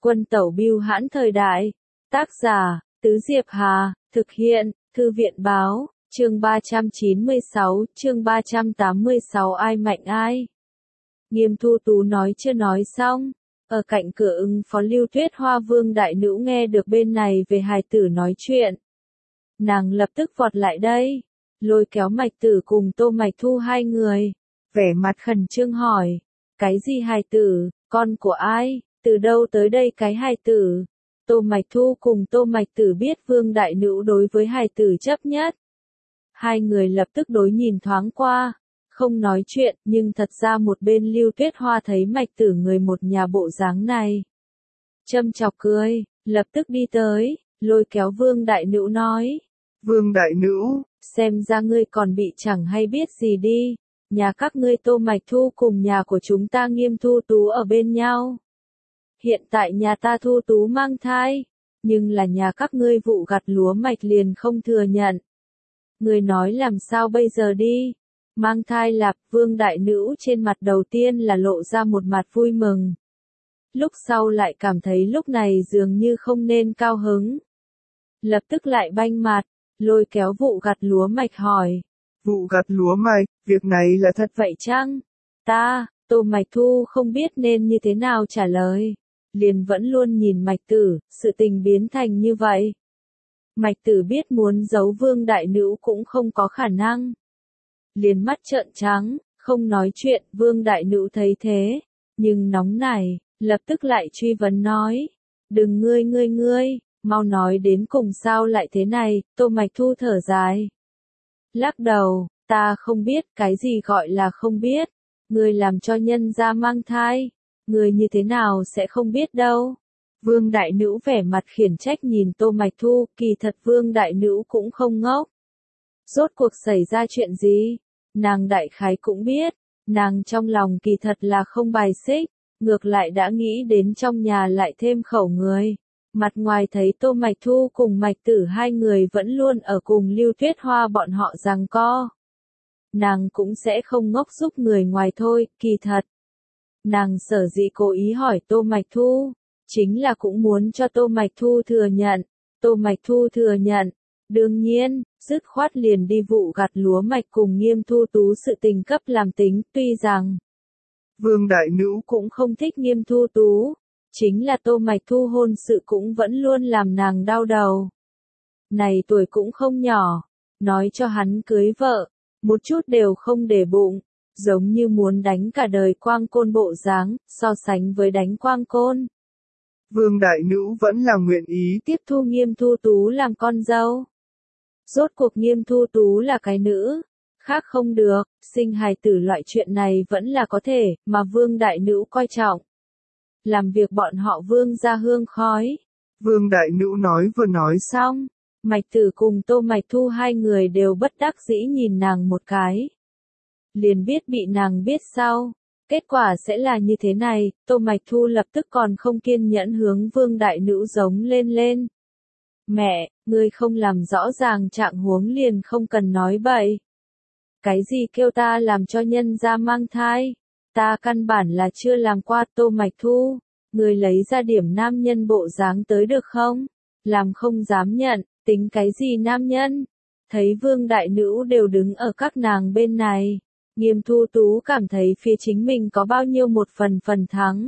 Quân tẩu bưu hãn thời đại. Tác giả, Tứ Diệp Hà, thực hiện, Thư viện báo, chương 396, chương 386 ai mạnh ai. Nghiêm Thu Tú nói chưa nói xong. Ở cạnh cửa ứng phó Lưu Tuyết Hoa Vương đại nữ nghe được bên này về hài tử nói chuyện. Nàng lập tức vọt lại đây, lôi kéo Mạch Tử cùng Tô Mạch Thu hai người, vẻ mặt khẩn trương hỏi, cái gì hài tử, con của ai, từ đâu tới đây cái hài tử? Tô Mạch Thu cùng Tô Mạch Tử biết Vương đại nữ đối với hài tử chấp nhất. Hai người lập tức đối nhìn thoáng qua, không nói chuyện, nhưng thật ra một bên Lưu Tuyết Hoa thấy Mạch Tử người một nhà bộ dáng này. Châm chọc cười, lập tức đi tới, lôi kéo Vương đại nữ nói. Vương đại nữ, xem ra ngươi còn bị chẳng hay biết gì đi, nhà các ngươi Tô Mạch Thu cùng nhà của chúng ta Nghiêm Thu Tú ở bên nhau. Hiện tại nhà ta Thu Tú mang thai, nhưng là nhà các ngươi vụ gặt lúa mạch liền không thừa nhận. Ngươi nói làm sao bây giờ đi? Mang thai lạp, Vương đại nữ trên mặt đầu tiên là lộ ra một mặt vui mừng. Lúc sau lại cảm thấy lúc này dường như không nên cao hứng. Lập tức lại banh mặt, lôi kéo vụ gặt lúa mạch hỏi. Vụ gặt lúa mạch, việc này là thật vậy chăng? Tô Mạch Thu không biết nên như thế nào trả lời. Liền vẫn luôn nhìn Mạch Tử, sự tình biến thành như vậy. Mạch Tử biết muốn giấu Vương đại nữ cũng không có khả năng. Liền mắt trợn trắng, không nói chuyện, Vương đại nữ thấy thế, nhưng nóng nảy, lập tức lại truy vấn nói. Đừng ngươi, mau nói đến cùng sao lại thế này, Tô Mạch Thu thở dài. Lắc đầu, ta không biết, cái gì gọi là không biết, ngươi làm cho nhân gia mang thai, ngươi như thế nào sẽ không biết đâu. Vương đại nữ vẻ mặt khiển trách nhìn Tô Mạch Thu, kỳ thật Vương đại nữ cũng không ngốc. Rốt cuộc xảy ra chuyện gì? Nàng đại khái cũng biết, nàng trong lòng kỳ thật là không bài xích, ngược lại đã nghĩ đến trong nhà lại thêm khẩu người. Mặt ngoài thấy Tô Mạch Thu cùng Mạch Tử hai người vẫn luôn ở cùng Lưu Tuyết Hoa bọn họ giằng co. Nàng cũng sẽ không ngốc giúp người ngoài thôi, kỳ thật. Nàng sở dĩ cố ý hỏi Tô Mạch Thu, chính là cũng muốn cho Tô Mạch Thu thừa nhận. Tô Mạch Thu thừa nhận, đương nhiên, dứt khoát liền đi vụ gặt lúa mạch cùng Nghiêm Thu Tú sự tình cấp làm tính, tuy rằng Vương đại nữ cũng không thích Nghiêm Thu Tú, chính là Tô Mạch Thu hôn sự cũng vẫn luôn làm nàng đau đầu. Này tuổi cũng không nhỏ, nói cho hắn cưới vợ, một chút đều không để bụng, giống như muốn đánh cả đời quang côn bộ dáng, so sánh với đánh quang côn. Vương đại nữ vẫn là nguyện ý tiếp thu Nghiêm Thu Tú làm con dâu. Rốt cuộc Nghiêm Thu Tú là cái nữ, khác không được, sinh hài tử loại chuyện này vẫn là có thể, mà Vương đại nữ coi trọng. Làm việc bọn họ Vương ra hương khói. Vương đại nữ nói vừa nói xong, Mạch Tử cùng Tô Mạch Thu hai người đều bất đắc dĩ nhìn nàng một cái. Liền biết bị nàng biết sau, kết quả sẽ là như thế này, Tô Mạch Thu lập tức còn không kiên nhẫn hướng Vương đại nữ giống lên. Mẹ, ngươi không làm rõ ràng trạng huống liền không cần nói bậy. Cái gì kêu ta làm cho nhân gia mang thai? Ta căn bản là chưa làm qua. Tô Mạch Thu, ngươi lấy ra điểm nam nhân bộ dáng tới được không? Làm không dám nhận, tính cái gì nam nhân? Thấy Vương đại nữ đều đứng ở các nàng bên này, Nghiêm Thu Tú cảm thấy phía chính mình có bao nhiêu một phần thắng.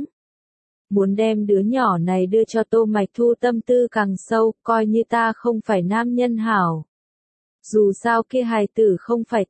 Muốn đem đứa nhỏ này đưa cho Tô Mạch Thu tâm tư càng sâu, coi như ta không phải nam nhân hảo. Dù sao kia hài tử không phải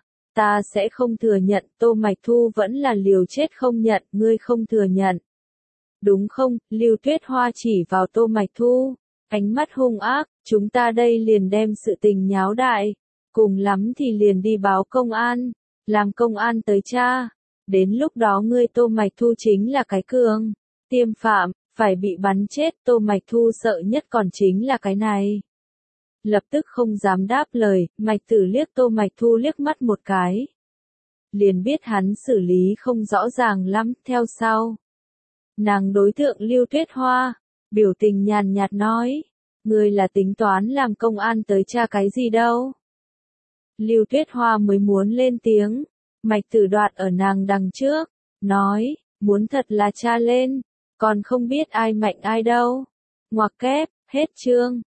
ta sẽ không thừa nhận. Tô Mạch Thu vẫn là liều chết không nhận, ngươi không thừa nhận. Đúng không? Lưu Tuyết Hoa chỉ vào Tô Mạch Thu, ánh mắt hung ác, chúng ta đây liền đem sự tình nháo đại, cùng lắm thì liền đi báo công an, làm công an tới tra, đến lúc đó ngươi Tô Mạch Thu chính là cái cường tiêm phạm, phải bị bắn chết. Tô Mạch Thu sợ nhất còn chính là cái này. Lập tức không dám đáp lời, Mạch Tử liếc Tô Mạch Thu liếc mắt một cái. Liền biết hắn xử lý không rõ ràng lắm, theo sau. Nàng đối tượng Lưu Tuyết Hoa, biểu tình nhàn nhạt nói, ngươi là tính toán làm công an tới tra cái gì đâu. Lưu Tuyết Hoa mới muốn lên tiếng, Mạch Tử đoạt ở nàng đằng trước, nói, muốn thật là tra lên, còn không biết ai mạnh ai đâu. Ngoặc kép, hết chương.